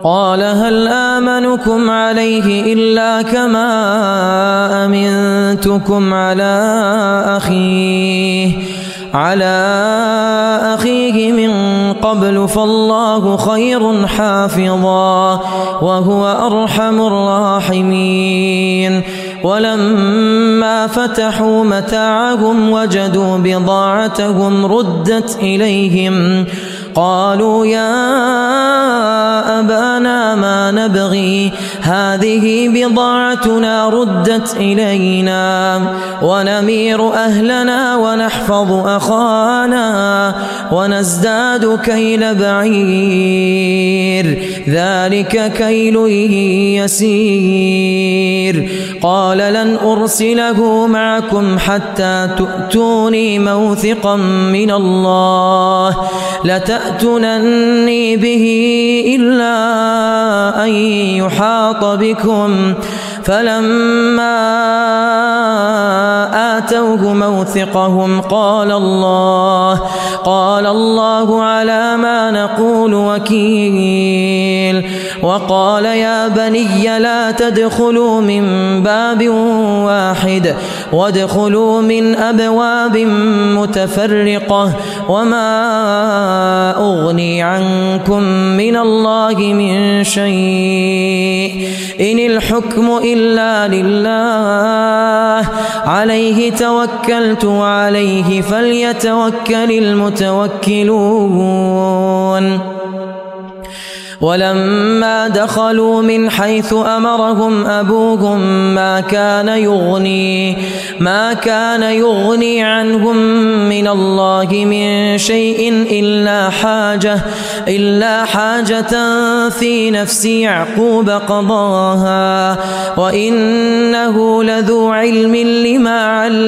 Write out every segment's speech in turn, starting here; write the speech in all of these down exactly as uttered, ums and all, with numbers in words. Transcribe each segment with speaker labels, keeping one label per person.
Speaker 1: قال هل آمنكم عليه إلا كما أمنتكم على أخيه على أخيه من قبل فالله خير حافظا وهو أرحم الراحمين. ولما فتحوا متاعهم وجدوا بضاعتهم ردت إليهم قالوا يا أبانا ما نبغي هذه بضاعتنا ردت إلينا ونمير أهلنا ونحفظ أخانا ونزداد كيل بعير ذلك كيل يسير. قال لن أرسله معكم حتى تؤتوني موثقا من الله لتأتونني به إلا أن يحاط بكم. فلما آتوه موثقهم قال الله قال الله على ما نقول وكيل. وقال يا بني لا تدخلوا من باب واحد وادخلوا من أبواب متفرقة وما أغني عنكم من الله من شيء إن الحكم إلا لله عليه توكلت وعليه فليتوكل المتوكلون. ولما دخلوا من حيث أمرهم أبوهم ما كان يغني ما كان يغني عنهم من الله من شيء إلا حاجة إلا حاجة في نفس يعقوب قضاها وإنه لذو علم لما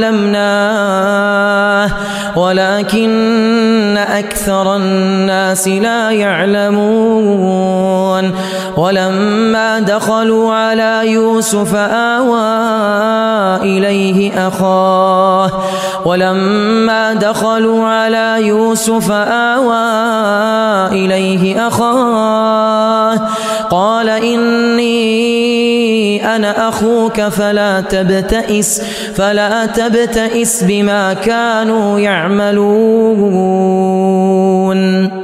Speaker 1: علمناه ولكن أكثر الناس لا يعلمون. ولما دخلوا على يوسف آوى إليه أخاه ولما دخلوا على يوسف آوى إليه أخاه قال إني أنا أخوك فلا تبتئس فلا تبتئس بما كانوا يعملون.